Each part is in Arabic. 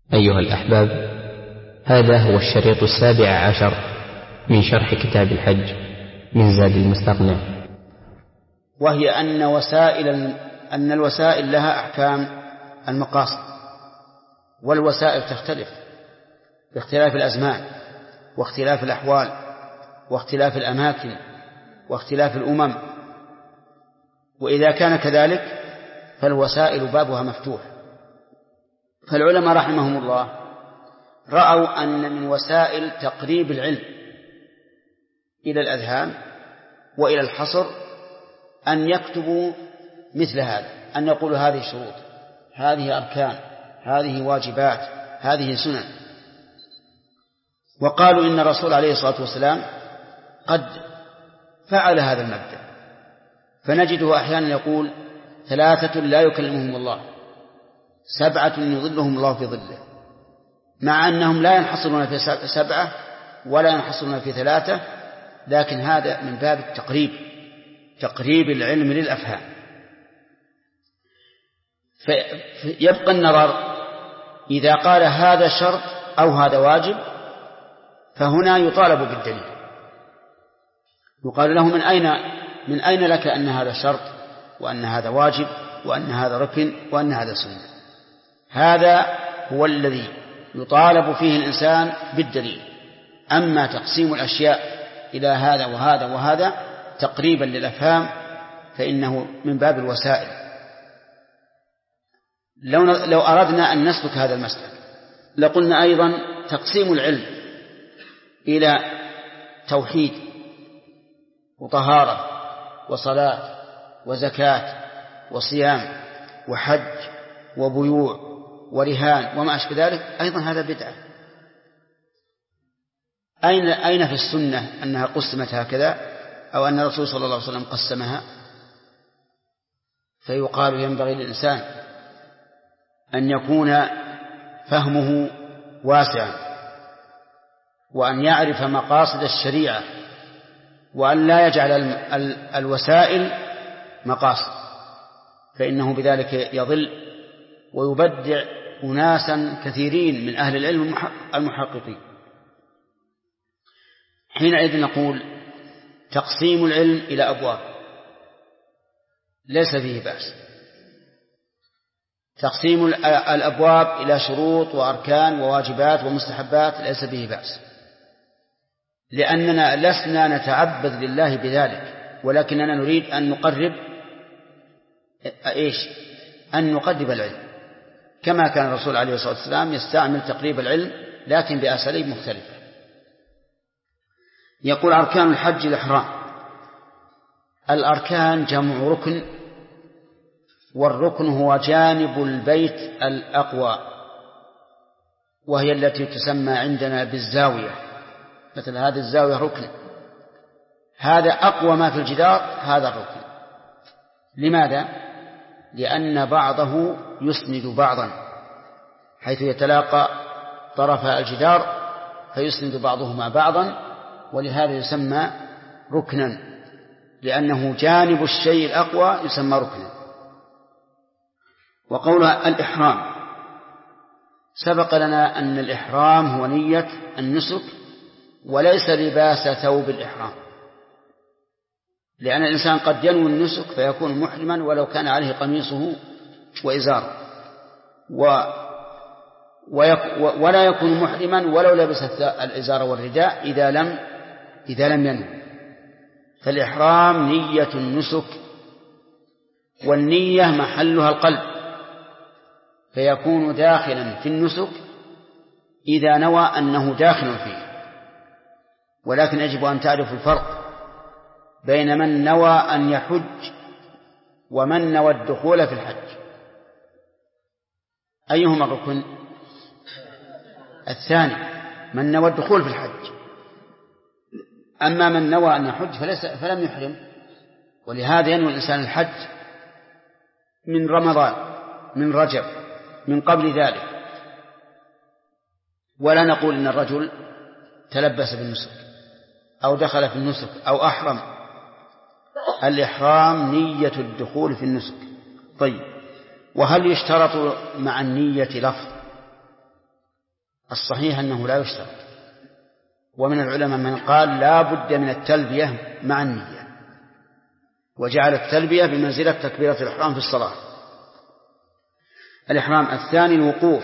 أيها الأحباب، هذا هو الشريط 17 من شرح كتاب الحج من زاد المستقنع، وهي أن الوسائل لها أحكام المقاصد، والوسائل تختلف باختلاف الأزمان واختلاف الأحوال واختلاف الأماكن واختلاف الأمم. وإذا كان كذلك فالوسائل بابها مفتوح. فالعلماء رحمهم الله رأوا أن من وسائل تقريب العلم إلى الأذهان وإلى الحصر أن يكتبوا مثل هذا، أن يقولوا هذه شروط، هذه أركان، هذه واجبات، هذه سنن. وقالوا إن الرسول عليه الصلاة والسلام قد فعل هذا المبدأ، فنجده أحيانا يقول 3 لا يكلمهم الله، 7 يظلهم الله في ظله، مع أنهم لا ينحصرون في 7 ولا ينحصرون في 3، لكن هذا من باب تقريب العلم للأفهام. فيبقى النظر إذا قال هذا شرط أو هذا واجب، فهنا يطالب بالدليل، يقال له من أين لك أن هذا شرط وأن هذا واجب وأن هذا ركن وأن هذا سنة؟ هذا هو الذي يطالب فيه الإنسان بالدليل. أما تقسيم الأشياء إلى هذا وهذا وهذا تقريبا للأفهام فإنه من باب الوسائل. لو أردنا أن نسلك هذا المسلك لقلنا أيضا تقسيم العلم إلى توحيد وطهارة وصلاة وزكاة وصيام وحج وبيوع ورهان وما أشبه ذلك، أيضا هذا بدعة. أين في السنة أنها قسمت هكذا أو أن الرسول صلى الله عليه وسلم قسمها؟ فيقال ينبغي للإنسان أن يكون فهمه واسعا، وأن يعرف مقاصد الشريعة، وأن لا يجعل الوسائل مقاصد، فإنه بذلك يضل ويبدع أناسا كثيرين من أهل العلم المحققين. حينئذ نقول تقسيم العلم إلى أبواب ليس فيه بأس، تقسيم الأبواب إلى شروط وأركان وواجبات ومستحبات ليس فيه بأس، لأننا لسنا نتعبد لله بذلك، ولكننا نريد أن نقرب أن نقرب العلم، كما كان الرسول عليه الصلاة والسلام يستعمل تقريب العلم لكن بأساليب مختلفة. يقول أركان الحج الإحرام. الأركان جمع ركن، والركن هو جانب البيت الأقوى، وهي التي تسمى عندنا بالزاوية. مثل هذه الزاوية ركن، هذا أقوى ما في الجدار، هذا الركن. لماذا؟ لأن بعضه يسند بعضا، حيث يتلاقى طرفا الجدار فيسند بعضهما بعضا، ولهذا يسمى ركنا، لأنه جانب الشيء الأقوى يسمى ركنا. وقولها الإحرام، سبق لنا أن الإحرام هو نية النسك وليس لباس ثوب الإحرام، لأن الإنسان قد ينوي النسك فيكون محرما ولو كان عليه قميصه وإزاره، ولا يكون محرما ولو لبس الإزار والرداء إذا لم ينوي. فالإحرام نية النسك، والنية محلها القلب، فيكون داخلا في النسك إذا نوى أنه داخل فيه. ولكن يجب أن تعرف الفرق بين من نوى أن يحج ومن نوى الدخول في الحج. أيهما الركن؟ الثاني، من نوى الدخول في الحج. أما من نوى أن يحج فلم يحرم، ولهذا ينوي الإنسان الحج من رمضان، من رجب، من قبل ذلك. ولا نقول إن الرجل تلبس بالنسك أو دخل في النسك أو أحرم. الإحرام نية الدخول في النسك. طيب، وهل يشترط مع النية لفظ؟ الصحيح أنه لا يشترط. ومن العلماء من قال لا بد من التلبية مع النية، وجعل التلبية بمنزلة تكبيرة الإحرام في الصلاة. الإحرام الثاني الوقوف.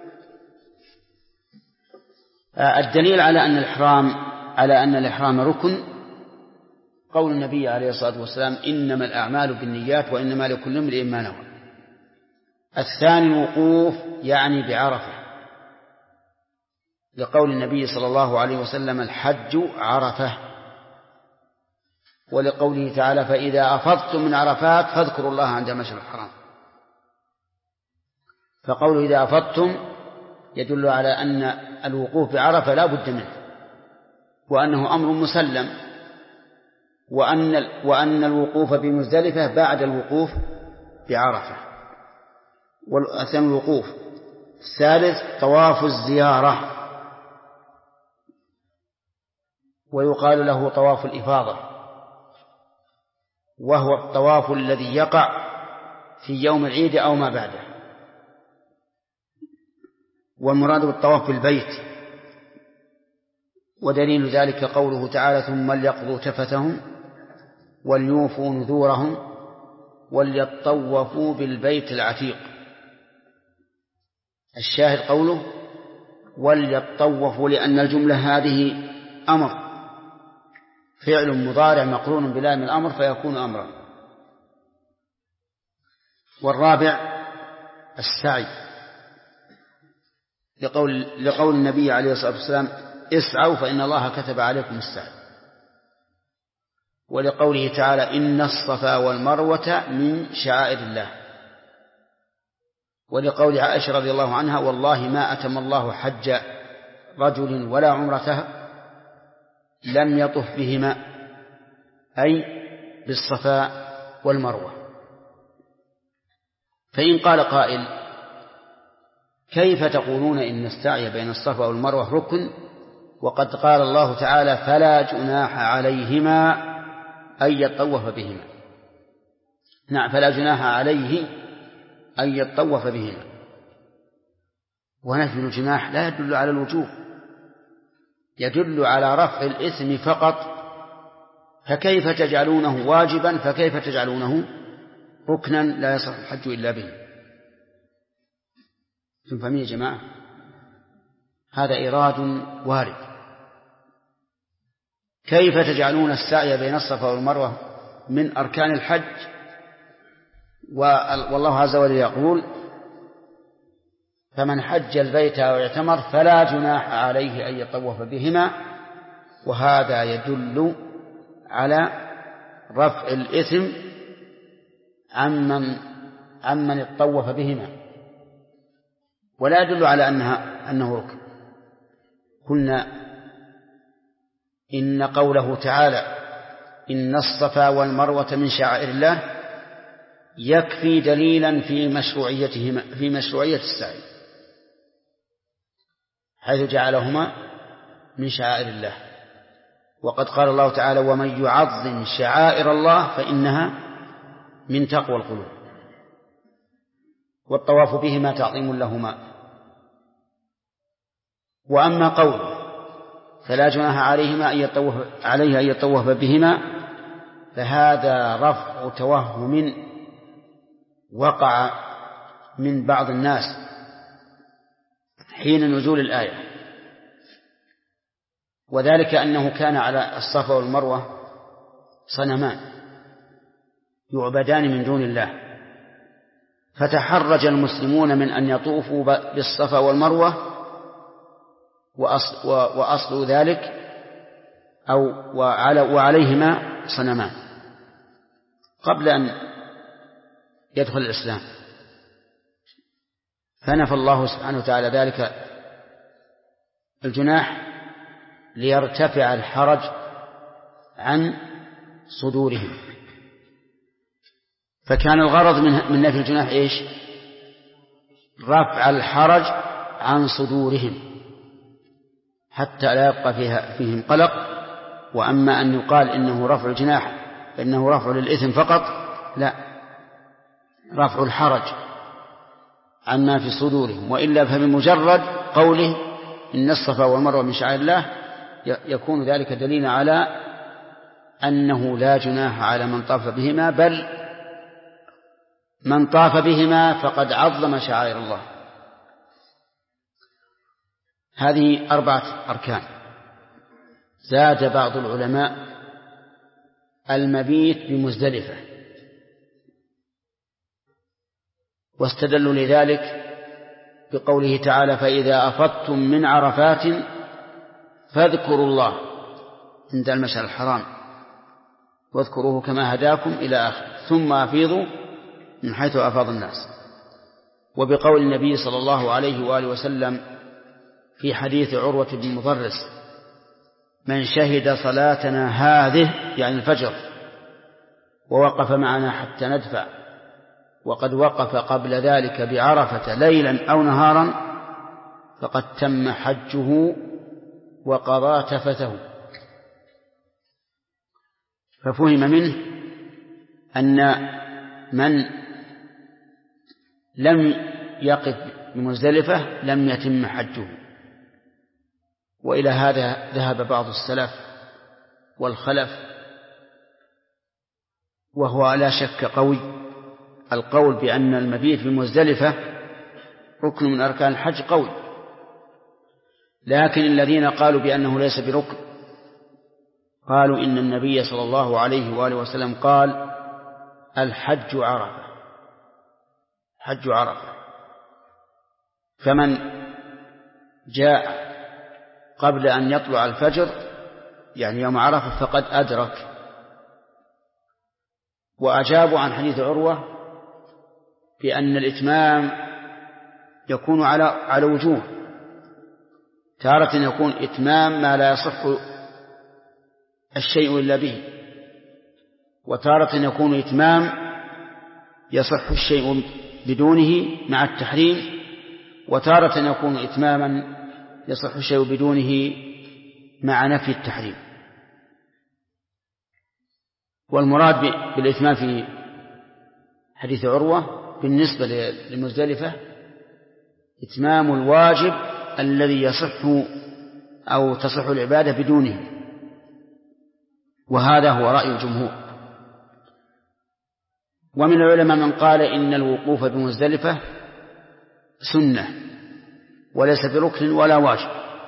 الدليل على أن الإحرام ركن قول النبي عليه الصلاة والسلام إنما الأعمال بالنيات وإنما لكل امرئ ما نوى. الثاني الوقوف يعني بعرفة، لقول النبي صلى الله عليه وسلم الحج عرفة، ولقوله تعالى فإذا أفضتم من عرفات فاذكروا الله عند المشعر الحرام. فقوله إذا أفضتم يدل على أن الوقوف بعرفة لا بد منه، وأنه أمر مسلم، وأن الوقوف بمزدلفة بعد الوقوف بعرفة. والثاني الوقوف. الثالث طواف الزيارة، ويقال له طواف الإفاضة، وهو الطواف الذي يقع في يوم العيد أو ما بعده. والمراد بالطواف في البيت، ودليل ذلك قوله تعالى ثم ليقضوا تفثهم وليوفوا نذورهم وليطوفوا بالبيت العتيق. الشاهد قوله وليطوفوا، لأن الجملة هذه أمر، فعل مضارع مقرون بلام الأمر فيكون أمرا. والرابع السعي، لقول النبي عليه الصلاة والسلام اسعوا فإن الله كتب عليكم السعي، ولقوله تعالى إن الصفا والمروة من شعائر الله، ولقول عائشة رضي الله عنها والله ما أتم الله حج رجل ولا عمرته لم يطف بهما، أي بالصفا والمروة. فإن قال قائل كيف تقولون إن السعي بين الصفا والمروة ركن وقد قال الله تعالى فلا جناح عليهما أن يطوف بهما؟ نعم، فلا جناح عليه أن يطوف بهما، ونفي الجناح لا يدل على الوجوب، يدل على رفع الإثم فقط. فكيف تجعلونه واجبا؟ فكيف تجعلونه ركنا لا يصح الحج إلا به؟ فهمين يا جماعة؟ هذا إيراد وارد. كيف تجعلون السعي بين الصفا والمروة من أركان الحج، والله عز وجل يقول فمن حج البيت أو اعتمر فلا جناح عليه أن يطوف بهما، وهذا يدل على رفع الإثم عمن اطوف بهما، ولا يدل على أنه ركن. قلنا إن قوله تعالى إن الصفا والمروة من شعائر الله يكفي دليلا في مشروعية السعي، حيث جعلهما من شعائر الله. وقد قال الله تعالى ومن يعظم شعائر الله فإنها من تقوى القلوب، والطواف بهما تعظيم لهما. وأما قوله فلا جناح عليهما أن يطوف بهما، فهذا رفع توهم وقع من بعض الناس حين نزول الآية، وذلك أنه كان على الصفا والمروة صنمان يعبدان من دون الله، فتحرج المسلمون من أن يطوفوا بالصفا والمروة، وأصل ذلك وعليهما صنمان قبل أن يدخل الإسلام، فنفى الله سبحانه وتعالى ذلك الجناح ليرتفع الحرج عن صدورهم. فكان الغرض من نفي الجناح إيش؟ رفع الحرج عن صدورهم حتى لا يبقى فيهم قلق. وأما أن يقال إنه رفع الجناح فإنه رفع للإثم فقط، لا، رفع الحرج عما في صدورهم، وإلا فبمجرد قوله إن الصفا والمروة من شعائر الله يكون ذلك دليلا على أنه لا جناح على من طاف بهما، بل من طاف بهما فقد عظم شعائر الله. هذه 4 أركان. زاد بعض العلماء المبيت بمزدلفة، واستدلوا لذلك بقوله تعالى: فإذا أفضتم من عرفات فاذكروا الله عند المشعر الحرام واذكروه كما هداكم إلى آخر، ثم أفيضوا من حيث أفاض الناس. وبقول النبي صلى الله عليه وآله وسلم في حديث عروة بن مضرس: من شهد صلاتنا هذه يعني الفجر ووقف معنا حتى ندفع وقد وقف قبل ذلك بعرفة ليلا أو نهارا فقد تم حجه وقضى تفثه. ففهم منه أن من لم يقف بمزدلفة لم يتم حجه. وإلى هذا ذهب بعض السلف والخلف، وهو لا شك قوي، القول بأن المبيت بمزدلفة ركن من أركان الحج قوي. لكن الذين قالوا بأنه ليس بركن قالوا إن النبي صلى الله عليه وآله وسلم قال: الحج عرفة، حج عرفة. فمن جاء قبل أن يطلع الفجر يعني يوم عرفة فقد أدرك. وأجابوا عن حديث عروة بأن الإتمام يكون على وجوه، تارة يكون إتمام ما لا يصح الشيء إلا به، وتارة يكون إتمام يصح الشيء بدونه مع التحريم، وتارة يكون إتماما يصح الشيء بدونه مع نفي التحريم. والمراد بالإتمام في حديث عروة بالنسبة لمزدلفة إتمام الواجب الذي يصح أو تصح العبادة بدونه، وهذا هو رأي الجمهور. ومن العلماء من قال إن الوقوف بمزدلفة سنة وليس بركن ولا واجب،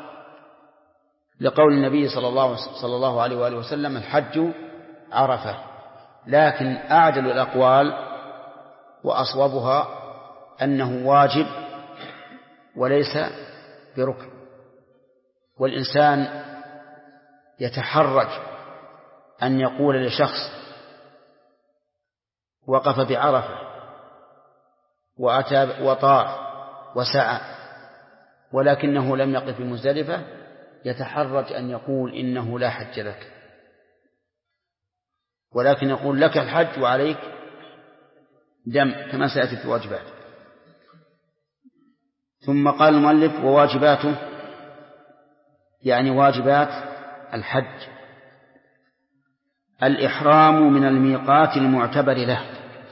لقول النبي صلى الله عليه وآله وسلم: الحج عرفة. لكن أعدل الأقوال وأصوبها أنه واجب وليس بركن. والإنسان يتحرج أن يقول لشخص وقف بعرفة وأتى وطاف وسعى ولكنه لم يقف بمزدلفة، يتحرج أن يقول إنه لا حج لك، ولكن يقول: لك الحج وعليك دم، كما سيأتي في واجبات. ثم قال المؤلف: وواجباته يعني واجبات الحج: الإحرام من الميقات المعتبر له.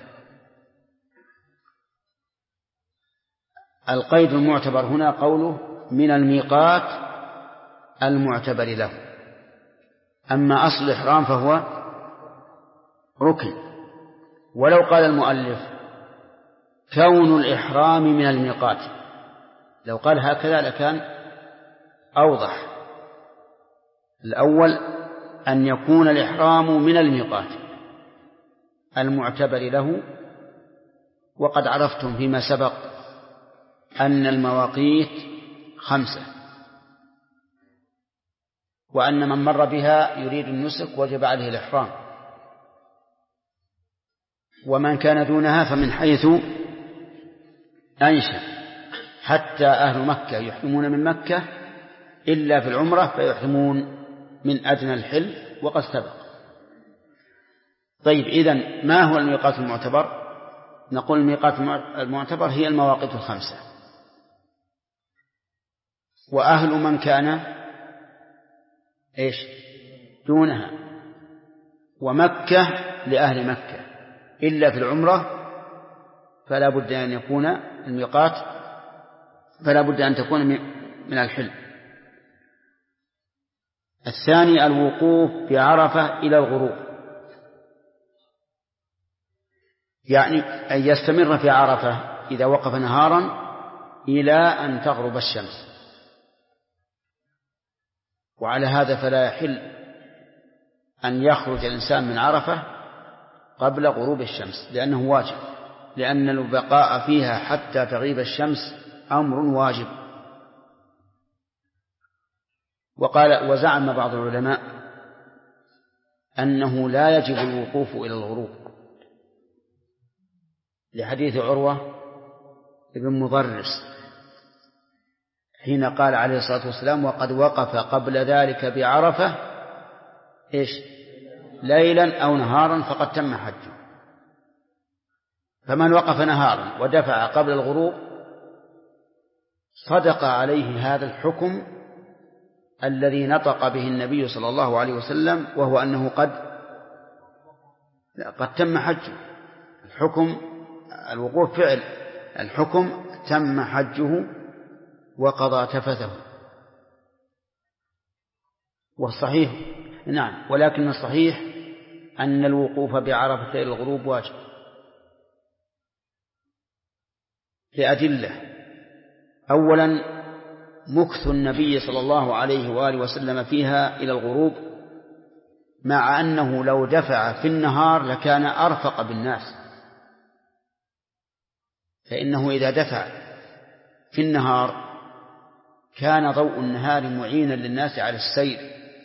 القيد المعتبر هنا قوله من الميقات المعتبر له، أما أصل الإحرام فهو ركن. ولو قال المؤلف: كون الإحرام من الميقات، لو قال هكذا لكان أوضح. الأول أن يكون الإحرام من الميقات المعتبر له، وقد عرفتم فيما سبق أن المواقيت 5، وأن من مر بها يريد النسك وجب عليه الإحرام، ومن كان دونها فمن حيث أنشأ، حتى أهل مكة يحرمون من مكة إلا في العمرة فيحرمون من أدنى الحل وقد سبق. طيب، إذن ما هو الميقات المعتبر؟ نقول الميقات المعتبر هي المواقيت 5، وأهل من كان دونها، ومكة لأهل مكة إلا في العمرة فلا بد أن يكون الميقات، فلا بد أن تكون من الحل. الثاني الوقوف بعرفة إلى الغروب، يعني أن يستمر في عرفة إذا وقف نهارا إلى أن تغرب الشمس. وعلى هذا فلا يحل أن يخرج الإنسان من عرفة قبل غروب الشمس، لأنه واجب، لأن البقاء فيها حتى تغيب الشمس أمر واجب. وزعم بعض العلماء أنه لا يجب الوقوف إلى الغروب، لحديث عروة بن مضرس حين قال عليه الصلاة والسلام: وقد وقف قبل ذلك بعرفة ليلا أو نهارا فقد تم حجه. فمن وقف نهارا ودفع قبل الغروب صدق عليه هذا الحكم الذي نطق به النبي صلى الله عليه وسلم، وهو أنه قد تم حجه. الحكم الوقوف فعل، الحكم تم حجه وقضى تفثه. والصحيح نعم، ولكن الصحيح أن الوقوف بعرفة إلى الغروب واجب لأدلة. أولا مكث النبي صلى الله عليه وآله وسلم فيها إلى الغروب، مع أنه لو دفع في النهار لكان أرفق بالناس، فإنه إذا دفع في النهار كان ضوء النهار معينا للناس على السير،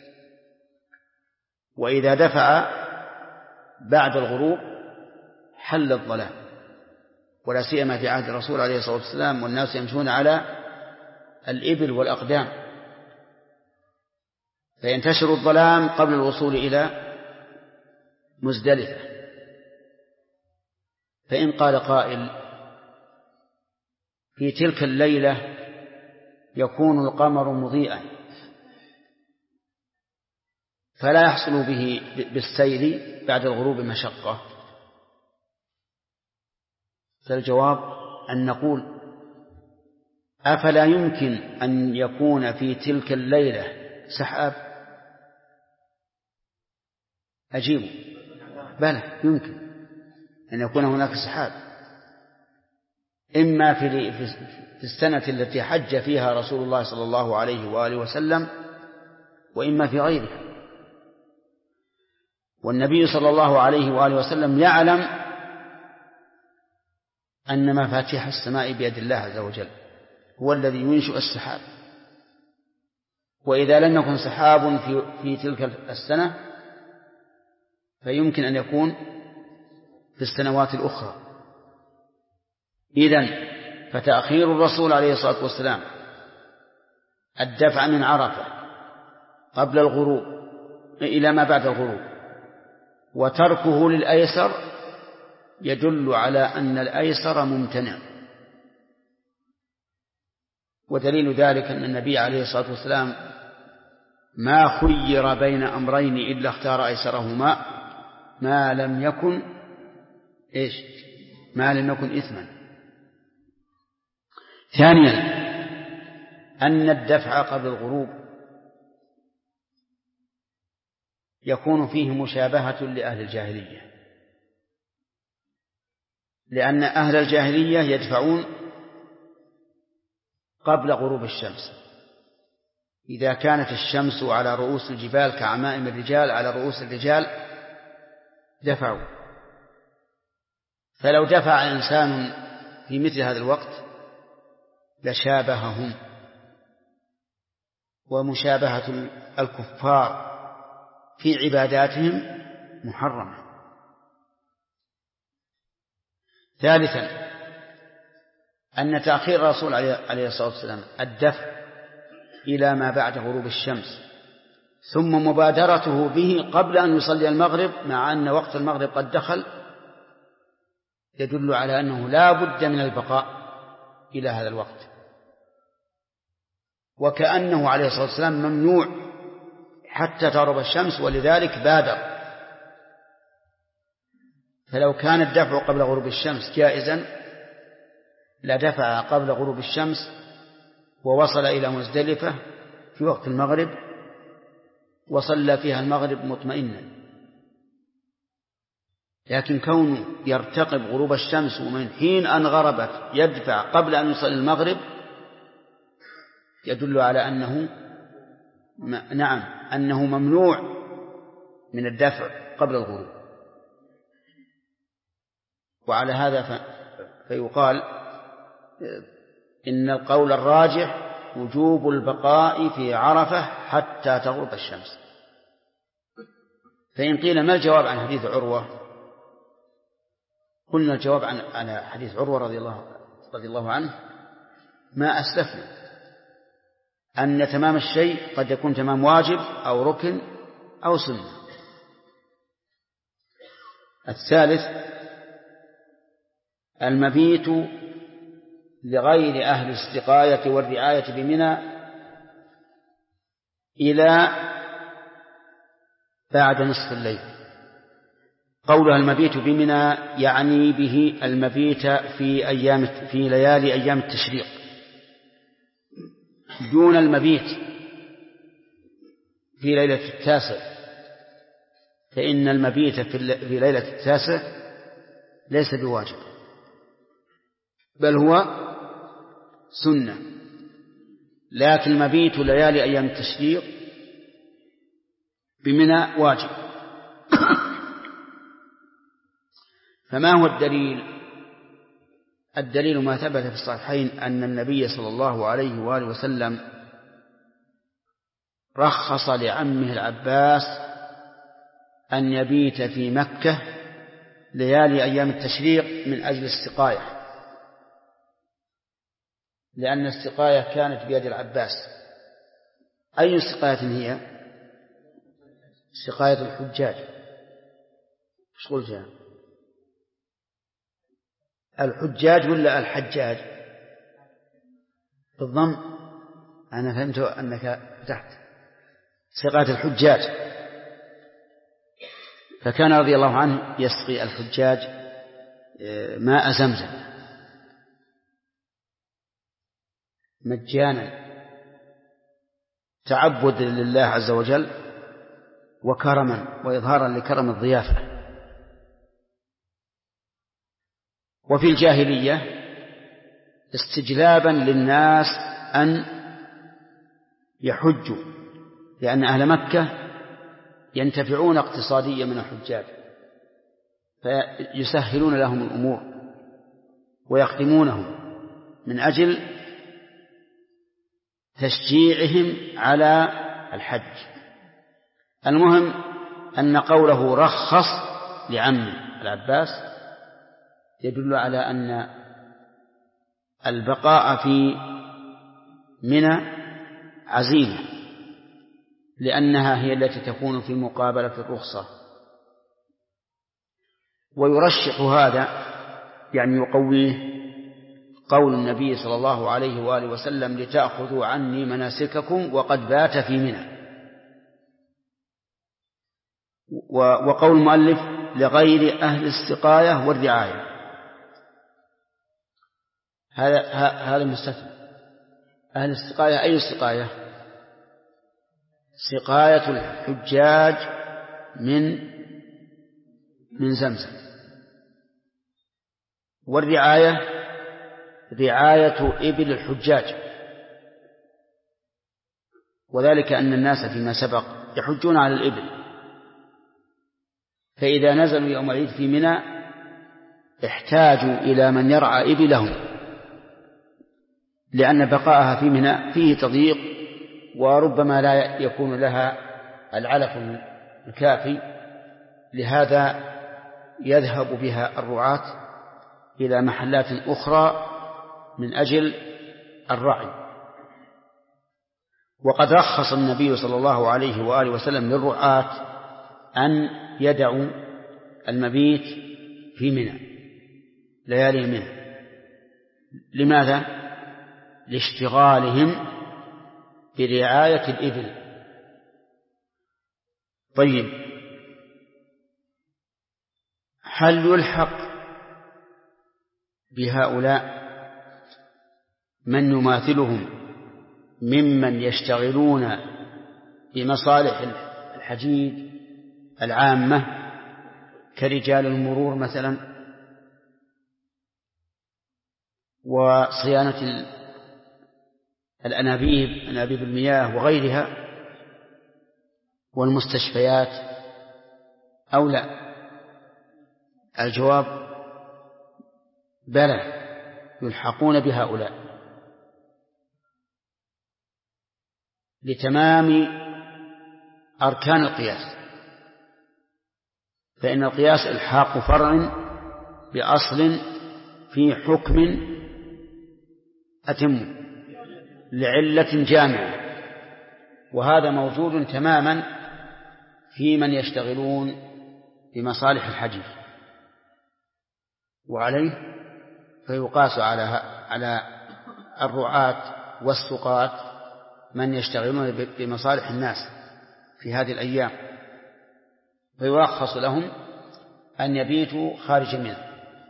وإذا دفع بعد الغروب حل الظلام، ولا سيما في عهد الرسول عليه الصلاة والسلام والناس يمشون على الإبل والأقدام، فينتشر الظلام قبل الوصول إلى مزدلفة. فإن قال قائل: في تلك الليلة يكون القمر مضيئا فلا يحصل به بالسير بعد الغروب مشقة، فالجواب أن نقول: أفلا يمكن أن يكون في تلك الليلة سحاب؟ أجيبوا: بلى يمكن أن يكون هناك سحاب، إما في السنة التي حج فيها رسول الله صلى الله عليه وآله وسلم، وإما في غيرها. والنبي صلى الله عليه وآله وسلم يعلم أن مفاتيح السماء بيد الله عز وجل، هو الذي ينشئ السحاب، وإذا لم يكن سحاب في تلك السنة فيمكن أن يكون في السنوات الأخرى. إذن فتأخير الرسول عليه الصلاة والسلام الدفع من عرفة قبل الغروب إلى ما بعد الغروب وتركه للأيسر يدل على أن الأيسر ممتنع. ودليل ذلك أن النبي عليه الصلاة والسلام ما خير بين أمرين إلا اختار أيسرهما ما لم يكن إثما. ثانيا أن الدفع قبل الغروب يكون فيه مشابهة لأهل الجاهلية، لأن أهل الجاهلية يدفعون قبل غروب الشمس، إذا كانت الشمس على رؤوس الجبال كعمائم الرجال على رؤوس الرجال دفعوا. فلو دفع إنسان في مثل هذا الوقت لشابههم، ومشابهة الكفار في عباداتهم محرمة. ثالثا أن تأخير الرسول عليه الصلاة والسلام الدفع إلى ما بعد غروب الشمس ثم مبادرته به قبل أن يصلي المغرب مع أن وقت المغرب قد دخل يدل على أنه لا بد من البقاء إلى هذا الوقت، وكأنه عليه الصلاة والسلام ممنوع حتى تغرب الشمس ولذلك بادر. فلو كان الدفع قبل غروب الشمس جائزا لدفع قبل غروب الشمس ووصل إلى مزدلفة في وقت المغرب وصلى فيها المغرب مطمئنا. لكن كونه يرتقب غروب الشمس ومن حين أن غربت يدفع قبل أن يصلي المغرب يدل على أنه ممنوع من الدفع قبل الغروب. وعلى هذا فيقال إن القول الراجح وجوب البقاء في عرفة حتى تغرب الشمس. فإن قيل ما الجواب عن حديث عروة؟ قلنا الجواب عن حديث عروة رضي الله عنه ما أسلفنا، أن تمام الشيء قد يكون تمام واجب أو ركن أو سنة. الثالث المبيت لغير أهل السقاية والرعاية بمنى إلى بعد نصف الليل. قولها المبيت بمنى يعني به المبيت في ليالي أيام التشريق دون المبيت في ليلة التاسع، فإن المبيت في ليلة التاسع ليس بواجب بل هو سنة، لكن المبيت ليالي أيام التشريق بمنى واجب. فما هو الدليل؟ الدليل ما ثبت في الصحيحين أن النبي صلى الله عليه وآله وسلم رخص لعمه العباس أن يبيت في مكة ليالي أيام التشريق من أجل السقاية، لأن السقاية كانت بيد العباس. أي سقاية هي؟ سقاية الحجاج. ايش قلت يا الحجاج ولا الحجاج؟ بالضم. أنا فهمت أنك فتحت. سقاية الحجاج. فكان رضي الله عنه يسقي الحجاج ماء زمزم مجانا تعبد لله عز وجل وكرما وإظهارا لكرم الضيافة. وفي الجاهلية استجلابا للناس أن يحجوا، لأن أهل مكة ينتفعون اقتصاديا من الحجاج فيسهلون لهم الأمور ويخدمونهم من أجل تشجيعهم على الحج. المهم أن قوله رخص لعمه العباس يدل على أن البقاء في منى عزيمة، لأنها هي التي تكون في مقابلة الرخصة. ويرشح هذا يعني يقويه قول النبي صلى الله عليه وآله وسلم لتأخذوا عني مناسككم وقد بات في منى. وقول المؤلف لغير أهل السقاية والرعاية، هذا مستثنى. أهل السقاية أي السقاية؟ سقاية الحجاج من زمزم. والرعاية رعاية إبل الحجاج، وذلك أن الناس فيما سبق يحجون على الإبل، فإذا نزلوا يوم العيد في منى احتاجوا إلى من يرعى إبلهم، لأن بقاءها في منى فيه تضييق وربما لا يكون لها العلف الكافي، لهذا يذهب بها الرعاة إلى محلات أخرى من أجل الرعي. وقد رخص النبي صلى الله عليه وآله وسلم للرعاة أن يدعوا المبيت في منى ليالي منى. لماذا؟ لاشتغالهم برعاية الإبل. طيب، هل يلحق بهؤلاء من يماثلهم ممن يشتغلون بمصالح الحجيج العامة كرجال المرور مثلا، وصيانة أنابيب المياه وغيرها، والمستشفيات، أو لا؟ الجواب بلى، يلحقون بهؤلاء لتمام أركان القياس، فإن القياس إلحاق فرع بأصل في حكم أتم لعلة جامعة، وهذا موجود تماما في من يشتغلون بمصالح الحجيج، وعليه فيقاس على الرعاة والسقاة من يشتغلون بمصالح الناس في هذه الأيام، فيرخص لهم أن يبيتوا خارج منه.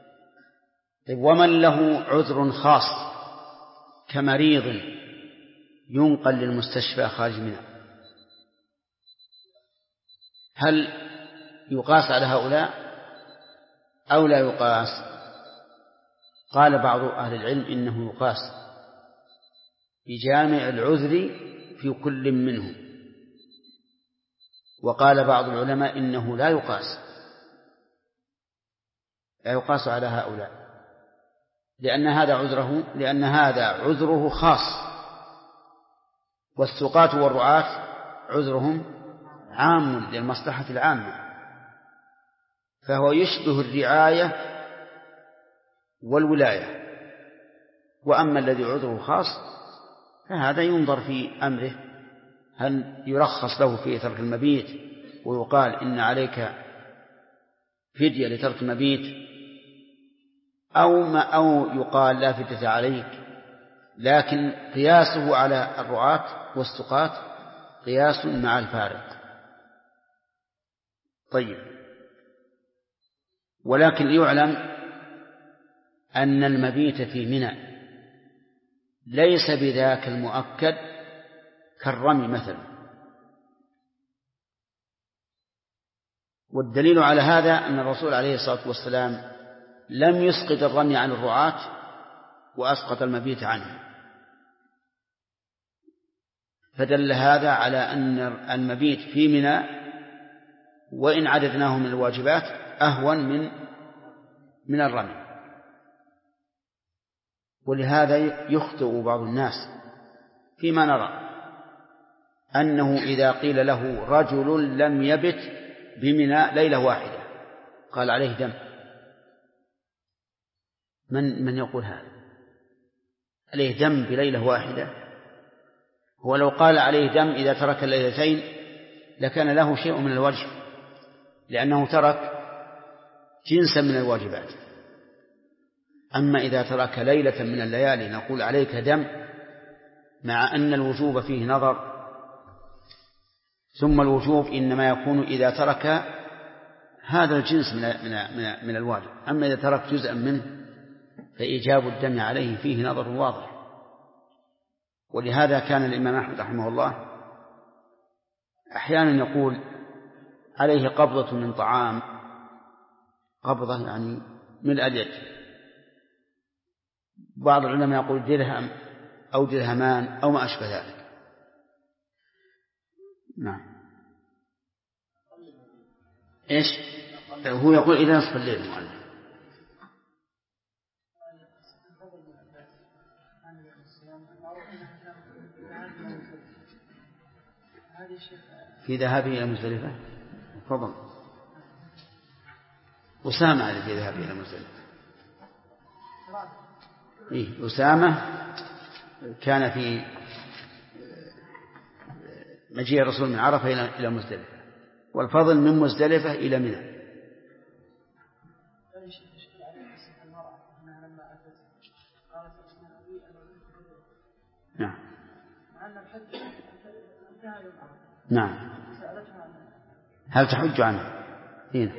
ومن له عذر خاص كمريض ينقل للمستشفى خارج منه، هل يقاس على هؤلاء أو لا يقاس؟ قال بعض أهل العلم إنه يقاس بجامع العذر في كل منهم، وقال بعض العلماء إنه لا يقاس على هؤلاء، لأن هذا عذره خاص، والسقاة والرعاة عذرهم عام للمصلحة العامة، فهو يشبه الرعاية والولاية. وأما الذي عذره خاص فهذا ينظر في أمره، هل يرخص له في ترك المبيت ويقال إن عليك فدية لترك المبيت، أو يقال لا فدية عليك، لكن قياسه على الرعاة والسقاة قياس مع الفارق. طيب، ولكن يعلم أن المبيت في منى ليس بذاك المؤكد كالرمي مثلا، والدليل على هذا أن الرسول عليه الصلاة والسلام لم يسقط الرمي عن الرعاة وأسقط المبيت عنه، فدل هذا على أن المبيت في منى وإن عددناه من الواجبات أهون من الرمي. ولهذا يخطئ بعض الناس فيما نرى أنه إذا قيل له رجل لم يبت بمنى ليلة واحدة قال عليه دم. من يقول هذا؟ عليه دم بليلة واحدة؟ هو لو قال عليه دم إذا ترك الليلتين لكان له شيء من الوجه، لأنه ترك جنسا من الواجبات. أما إذا ترك ليلة من الليالي نقول عليك دم، مع أن الوجوب فيه نظر، ثم الوجوب إنما يكون إذا ترك هذا الجنس من الواجب، أما إذا ترك جزءا منه فإيجاب الدم عليه فيه نظر واضح. ولهذا كان الإمام أحمد رحمه الله أحيانا يقول عليه قبضة من طعام، قبضة يعني ملء اليد، بعض العلماء يقول درهم أو درهمان أو ما أشبه ذلك. نعم. إيش هو يقول إذا نصف الليل المؤلف. في ذهابه إلى مزدلفة فضل أسامة في ذهابه إلى مزدلفة. أسامة كان في مجيء الرسول من عرفة إلى مزدلفة، والفضل من مزدلفة إلى منى. نعم نعم. هل تحج عنه؟ هنا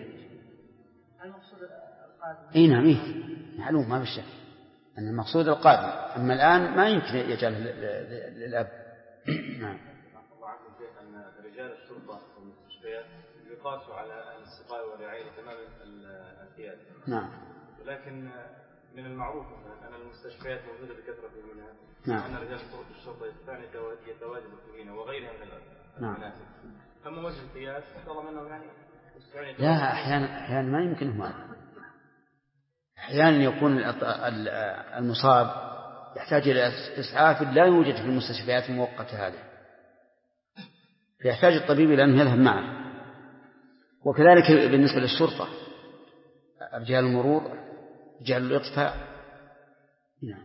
نعم معلوم ما بالشك أن المقصود القادم، أما الآن ما يمكن يجعل للأب. نعم. أن رجال الشرطة والمستشفيات المستشفيات يقاسوا على أهل السقاية والرعاية تمام الأنتيات. نعم. ولكن من المعروف أن المستشفيات موجودة بكثرة في منها. نعم. أن رجال الشرطة الثاني يتواجدوا في منها وغيرها من المناسك. أما وجه القياس طالما أنه يعني لا، أحيانا ما يمكنهم هذا. أحيانا يكون المصاب يحتاج إلى إسعاف لا يوجد في المستشفيات المؤقتة هذه، فيحتاج الطبيب إلى أنه يذهب معه. وكذلك بالنسبة للشرطة، رجال المرور، رجال الإطفاء. نعم.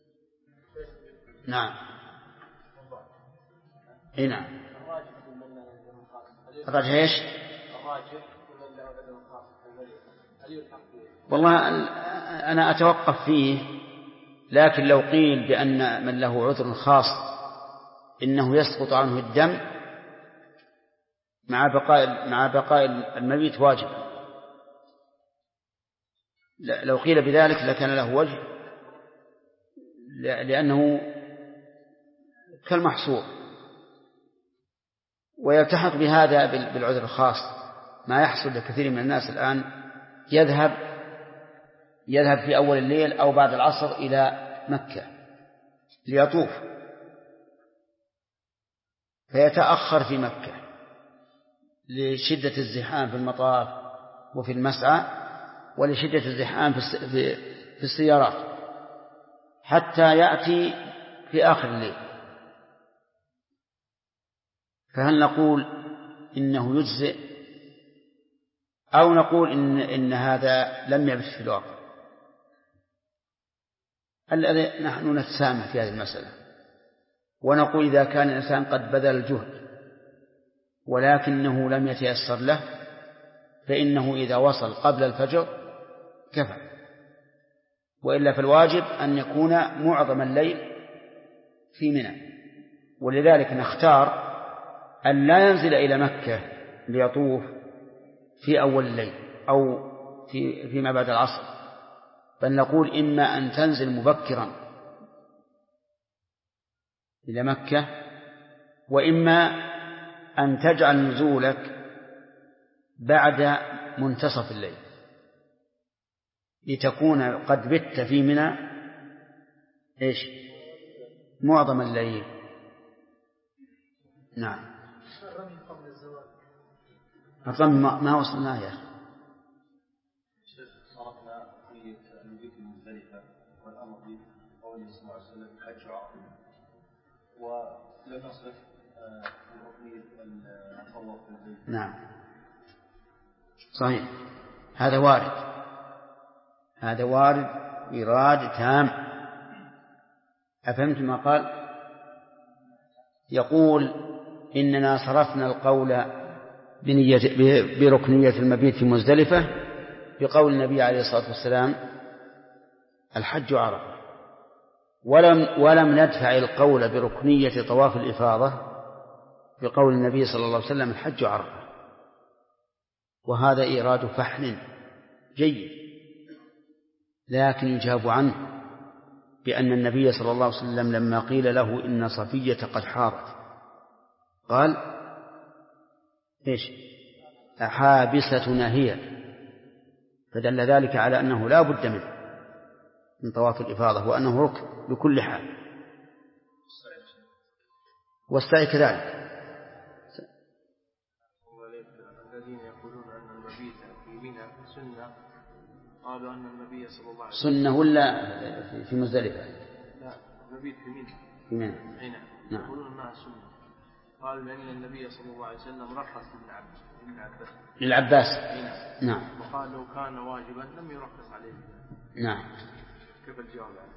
نعم. نعم. الراجح ايش؟ والله أنا أتوقف فيه، لكن لو قيل بأن من له عذر خاص إنه يسقط عنه الدم مع بقاء المبيت واجب، لو قيل بذلك لكان له وجه، لأنه كالمحصور. ويلتحق بهذا بالعذر الخاص ما يحصل لكثير من الناس الآن، يذهب في أول الليل أو بعد العصر إلى مكة ليطوف، فيتأخر في مكة لشدة الزحام في المطاف وفي المسعى، ولشدة الزحام في السيارات، حتى يأتي في آخر الليل. فهل نقول إنه يجزئ، أو نقول إن هذا لم يبث في الواقع؟ الذي نحن نتسامح في هذه المسألة، ونقول إذا كان الإنسان قد بذل الجهد ولكنه لم يتيسر له، فإنه إذا وصل قبل الفجر كفى، وإلا فالواجب أن يكون معظم الليل في منى. ولذلك نختار أن لا ينزل إلى مكة ليطوف في أول الليل أو فيما بعد العصر، بل نقول إما أن تنزل مبكرا إلى مكة، وإما أن تجعل نزولك بعد منتصف الليل لتكون قد بت في منى معظم الليل. نعم. الرمي ما وصلناه يا أخي. صرفنا في المبيت المزدلفة والأمر به قوله صلى الله عليه وسلم حج عرفة، ولم نصرف الركنية والطواف بالبيت. نعم صحيح، هذا وارد إرادة تام. أفهمت ما قال؟ يقول إننا صرفنا القول بركنية المبيت في مزدلفة بقول النبي عليه الصلاة والسلام الحج عرفة، ولم ندفع القول بركنية طواف الإفاضة بقول النبي صلى الله عليه وسلم الحج عرفة. وهذا إيراد فحل جيد، لكن يجاب عنه بأن النبي صلى الله عليه وسلم لما قيل له إن صفية قد حارت قال أحابستنا هي، فدل ذلك على أنه لا بد منه من طواف الإفاضة، وأنه ركن بكل حال. والسعي كذلك. الذين يقولون أن المبيت في منى سنة، قالوا أن النبي صلى الله عليه وسلم سنة ولا في مزدلفة؟ لا، المبيت في منى. في منى. نعم. يقولون أنها سنة، قالوا لأن النبي صلى الله عليه وسلم رخص للعباس. نعم. وقال لو كان واجبا لم يرخص عليه. نعم. كيف الجواب عنه؟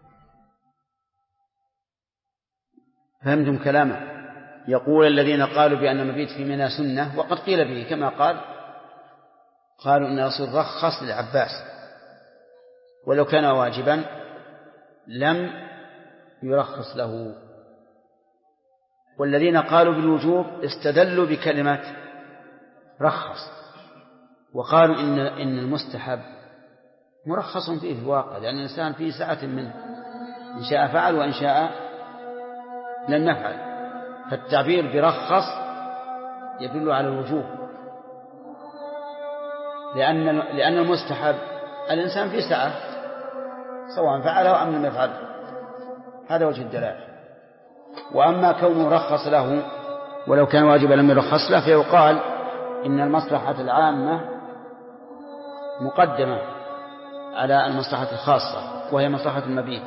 فهمتم كلامه؟ يقول الذين قالوا بأن المبيت في منى سنة وقد قيل به كما قالوا إن الرسول رخص للعباس، ولو كان واجبا لم يرخص له. والذين قالوا بالوجوب استدلوا بكلمة رخص، وقالوا إن المستحب مرخص فيه في الواقع، لأن الإنسان فيه سعة منه، إن شاء فعل وإن شاء لم يفعل. فالتعبير برخص يدل على الوجوب، لأن المستحب الإنسان في سعة سواء فعله أم لم يفعله، هذا وجه الدلالة. وأما كونه رخص له ولو كان واجبا لم يرخص له فيقال إن المصلحة العامة مقدمة على المصلحة الخاصة وهي مصلحة المبيت.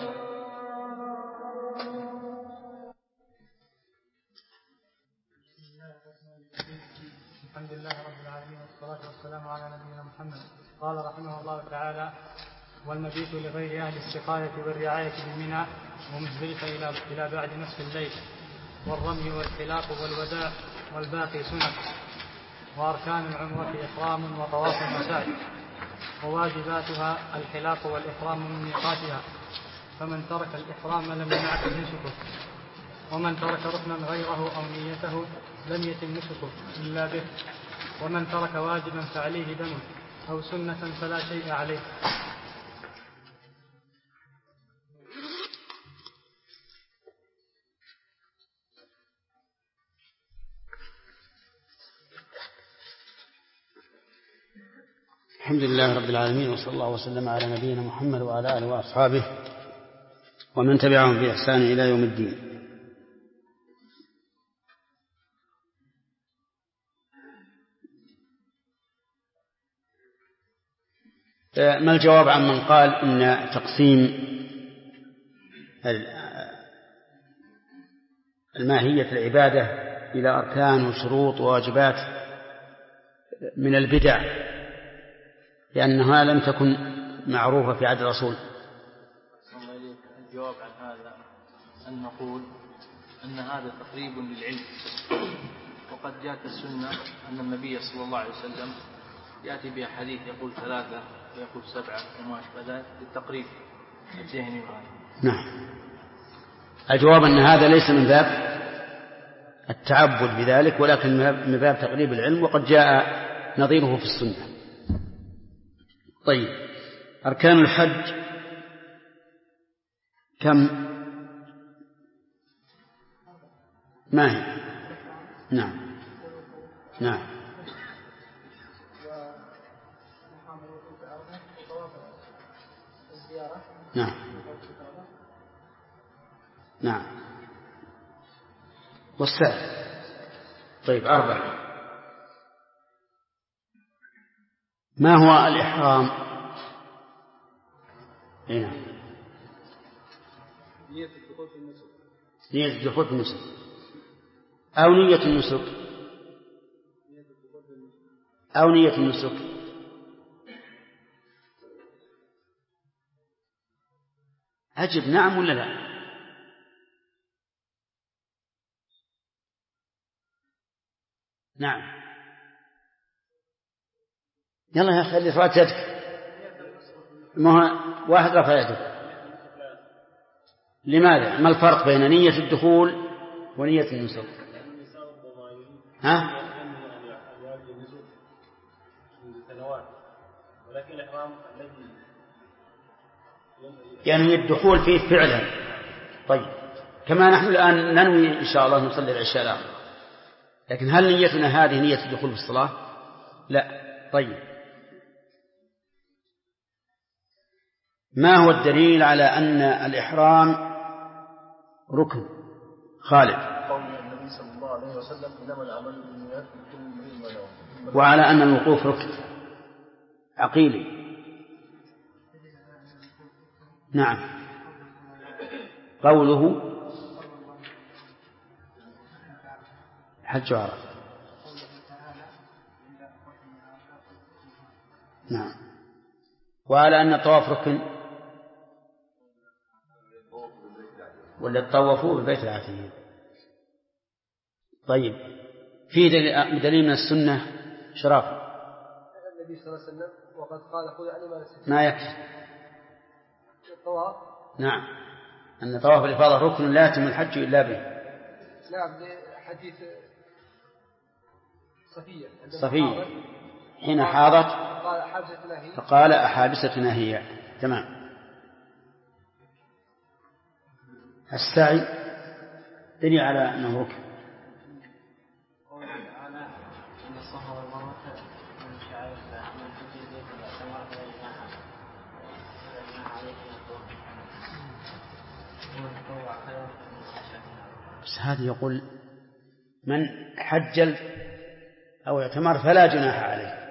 الحمد لله رب العالمين والصلاة والسلام على نبينا محمد. قال رحمه الله تعالى: والمبيت لغير أهل السقاية والرعاية بمنى ومزدلفة إلى بعد نصف الليل، والرمي والحلاق والوداع والباقي سنة. وأركان العمرة إحرام وطواف وسعي، وواجباتها الحلاق والإحرام من ميقاتها، فمن ترك الإحرام لم ينعقد نسكه، ومن ترك ركنا غيره أو نيته لم يتم نسكه إلا به، ومن ترك واجبا فعليه دم أو سنة فلا شيء عليه. الحمد لله رب العالمين، وصلى الله وسلم على نبينا محمد وعلى آله وأصحابه ومن تبعهم بإحسان إلى يوم الدين. ما الجواب عن من قال إن تقسيم الماهية العبادة إلى أركان وشروط وواجبات من البدع لأنها لم تكن معروفة في عهد الرسول؟ الجواب عن هذا أن نقول أن هذا تقريب للعلم، وقد جاءت السنة أن النبي صلى الله عليه وسلم يأتي بأحاديث يقول 3 ويقول 7 وما أشبه ذلك للتقريب الذهني. نعم، الجواب أن هذا ليس من باب التعبد بذلك ولكن من باب تقريب العلم، وقد جاء نظيره في السنة. طيب، أركان الحج كم؟ ما هي؟ نعم نعم نعم نعم والسعي. طيب، 4. ما هو الإحرام؟ هنا نية الدخول في النسك، نية الدخول في النسك أو نية النسك أو نية النسك. أجب نعم ولا لا؟ نعم. يلا يا أخي اللي رفعت يدك، ما هو واحد رفع يده. لماذا؟ ما الفرق بين نية الدخول ونية النسك؟ ها؟ يعني الدخول فيه فعلا. طيب، كما نحن الآن ننوي إن شاء الله نصلي العشاء الآن، لكن هل نيتنا هذه نية الدخول في الصلاة؟ لا. طيب، ما هو الدليل على أن الإحرام ركن؟ خالد. قول النبي صلى الله عليه وسلم: إنما الأعمال بالنيات لكل امرئ ما نوى. وعلى أن الوقوف ركن عقيلي. نعم، قوله حج عرفة. نعم، وعلى أن الطواف ركن ولا تطوفوا بالبيت العتيق. طيب، في دليل من السنة شراف النبي صلى الله عليه وسلم وقد قال: خذ عني ما نسيت. ما يكفي الطواف. نعم، أن طواف الإفاضة ركن لا يتم الحج إلا به. نعم، حديث صفية حين حاضت فقال: أحابستنا هي. تمام. السعي دليل على أنه ركن. بس هذا يقول من حج أو اعتمر فلا جناح عليه.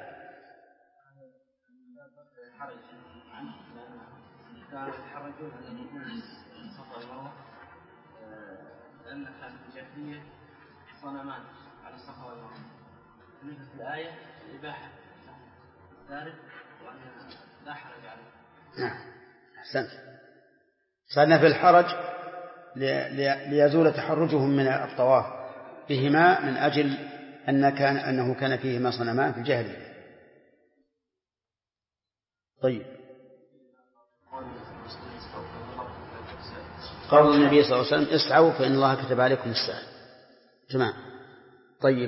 يحرجون على الناس الصفا والمروة لأن كان في الجاهلية صنمان على الصفا والمروة. بالنسبة في الآية الإباحة ذلك وأنها لا حرج عليه. نعم أحسنت. صارنا في الحرج ليزول تحرجهم من الطواف بهما من أجل أنه كان فيهما صنمان في الجاهلية. طيب قول النبي صلى الله عليه وسلم اسعوا فإن الله كتب عليكم السعي. تمام. طيب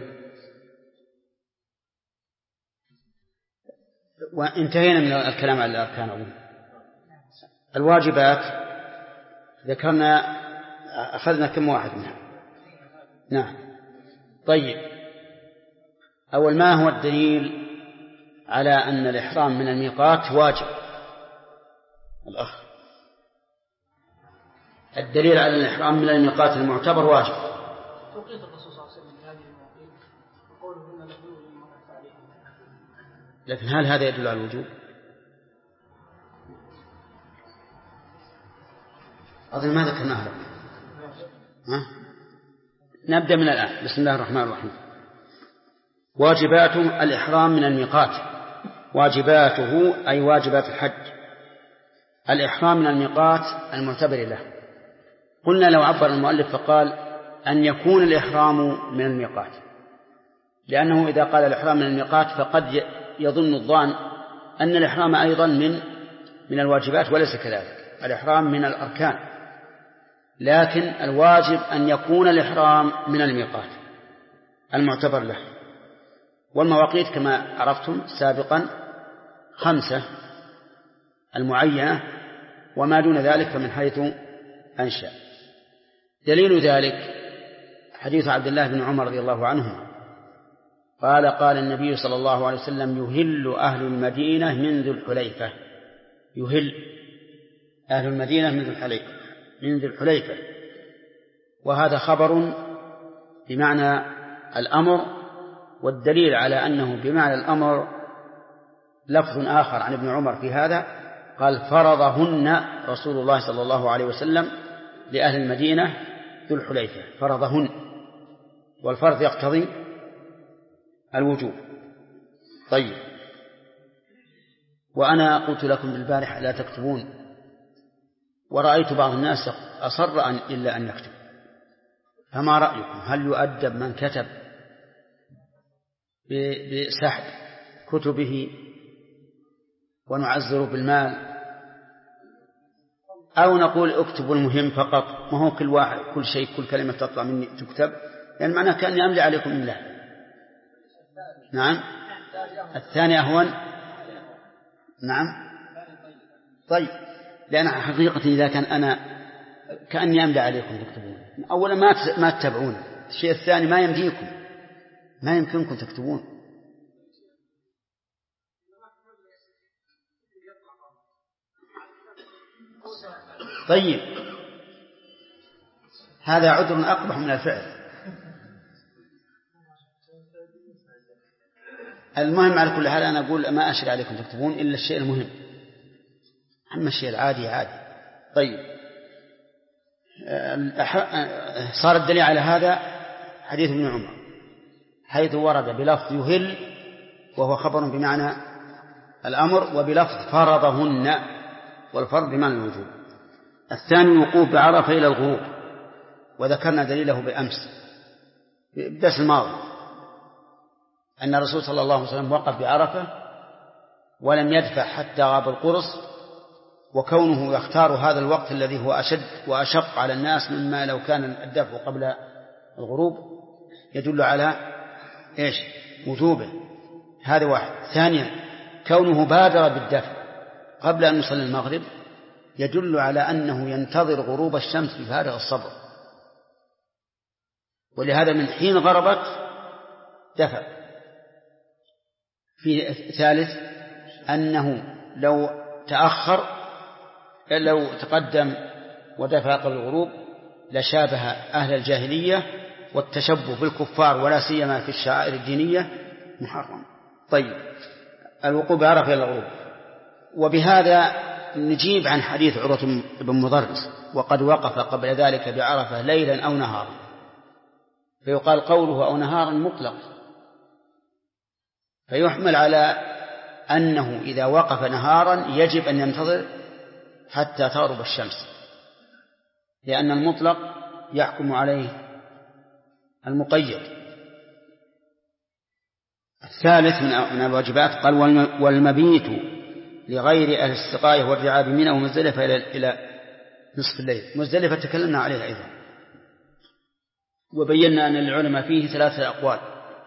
وانتهينا من الكلام على الأركان أظن. الواجبات ذكرنا أخذنا كم واحد منها؟ نعم. طيب أول ما هو الدليل على أن الإحرام من الميقات واجب؟ الأخ الدليل على الإحرام من الميقات المعتبر واجب. توقيت الرسول صلى الله عليه وسلم لهذه المواقيت وقوله إن لكل المواقيت عليها. لكن هل هذا يدل على الوجوب؟ أظن ما ذكرناه لكم. نبدأ من الآن. بسم الله الرحمن الرحيم. واجبات الإحرام من الميقات. واجباته أي واجبات الحج. الإحرام من الميقات المعتبر له. قلنا لو عبر المؤلف فقال أن يكون الإحرام من الميقات، لأنه إذا قال الإحرام من الميقات فقد يظن الظان أن الإحرام أيضا من الواجبات، وليس كذلك. الإحرام من الأركان، لكن الواجب أن يكون الإحرام من الميقات المعتبر له. والمواقيت كما عرفتم سابقا 5 المعينة، وما دون ذلك فمن حيث أنشأ. دليل ذلك حديث عبد الله بن عمر رضي الله عنه قال قال النبي صلى الله عليه وسلم يهل أهل المدينة من ذي الحليفة. يهل أهل المدينة من ذي الحليفة، وهذا خبر بمعنى الأمر، والدليل على أنه بمعنى الأمر لفظ آخر عن ابن عمر في هذا قال فرضهن رسول الله صلى الله عليه وسلم لأهل المدينة ذو الحليفة. فرضهن، والفرض يقتضي الوجوب. طيب وأنا قلت لكم بالبارحة لا تكتبون، ورأيت بعض الناس أصر إلا أن يكتب، فما رأيكم؟ هل يؤدب من كتب بسحب كتبه ونعزر بالمال، أو نقول اكتبوا المهم فقط؟ ما هو كل واحد كل شيء كل كلمة تطلع مني تكتب، يعني معناه كأني أملي عليكم الله. نعم الثاني أهون. نعم طيب، لأن حقيقة إذا كان أنا كأني أملي عليكم تكتبون، أولا ما تتبعون، الشيء الثاني ما يمديكم، ما يمكنكم تكتبون. طيب هذا عذر أقبح من الفعل. المهم على كل حال أنا أقول ما أشر عليكم تكتبون إلا الشيء المهم، أما الشيء العادي عادي. طيب صار الدليل على هذا حديث ابن عمر حيث ورد بلفظ يهل وهو خبر بمعنى الأمر، وبلفظ فرضهن والفرض بمعنى الوجوب. الثاني الوقوف بعرفة إلى الغروب، وذكرنا دليله بأمس بالدرس الماضي أن الرسول صلى الله عليه وسلم وقف بعرفة ولم يدفع حتى غاب القرص، وكونه يختار هذا الوقت الذي هو أشد وأشق على الناس مما لو كان الدفع قبل الغروب يدل على إيش؟ وجوبه. هذا واحد. ثانيا كونه بادر بالدفع قبل أن يصلي المغرب يدل على أنه ينتظر غروب الشمس بفارغ الصبر، ولهذا من حين غربت دفع. في ثالث أنه لو تقدم ودفع قبل الغروب لشابه أهل الجاهلية، والتشبه بالكفار ولا سيما في الشعائر الدينية محرم. طيب، الوقوف بعرفة إلى الغروب. وبهذا نجيب عن حديث عروة بن مضرس: وقد وقف قبل ذلك بعرفة ليلا أو نهارا، فيقال قوله أو نهارا مطلق، فيحمل على أنه إذا وقف نهارا يجب أن ينتظر حتى تغرب الشمس، لأن المطلق يحكم عليه المقيد. الثالث من الواجبات قال: والمبيت لغير أهل السقاية والرعاية بمنى ومزدلفة إلى نصف الليل. مزدلفة تكلمنا عليها أيضا، وبينا أن العلماء فيه 3 أقوال: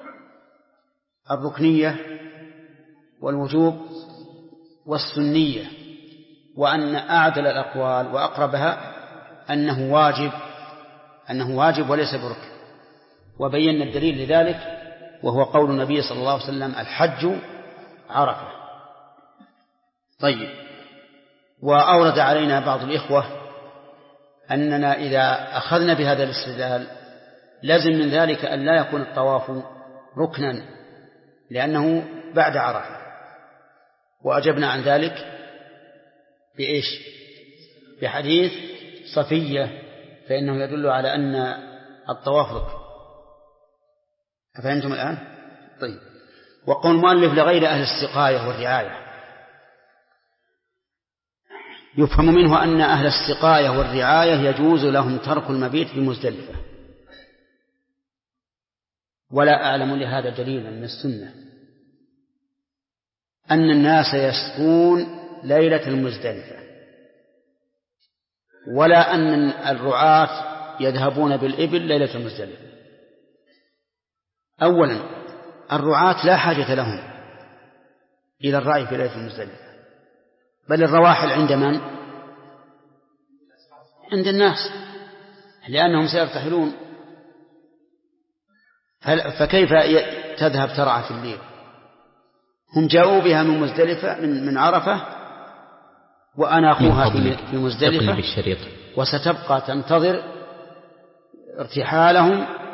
الركنية والوجوب والسنية، وأن أعدل الأقوال وأقربها أنه واجب وليس بركن. وبينا الدليل لذلك، وهو قول النبي صلى الله عليه وسلم: الحج عرفة. طيب، وأورد علينا بعض الإخوة أننا إذا أخذنا بهذا الاستدلال لازم من ذلك أن لا يكون الطواف ركنا، لأنه بعد عرفة. وأجبنا عن ذلك بإيش؟ بحديث صفية، فإنه يدل على أن الطواف ركن. أفهمتم الآن؟ طيب. وقول المؤلف لغير أهل السقاية والرعاية، يفهم منه أن أهل السقاية والرعاية يجوز لهم ترك المبيت بمزدلفة، ولا أعلم لهذا دليلا من السنة أن الناس يسقون ليلة المزدلفة، ولا أن الرعاة يذهبون بالإبل ليلة المزدلفة. أولا، الرعاة لا حاجة لهم إلى الرعي في ليلة المزدلفة، بل الرواحل عند من؟ عند الناس، لأنهم سيرتحلون، فكيف تذهب ترعى في الليل؟ هم جاءوا بها من مزدلفة من عرفة، وأناقوها في مزدلفة، وستبقى تنتظر ارتحالهم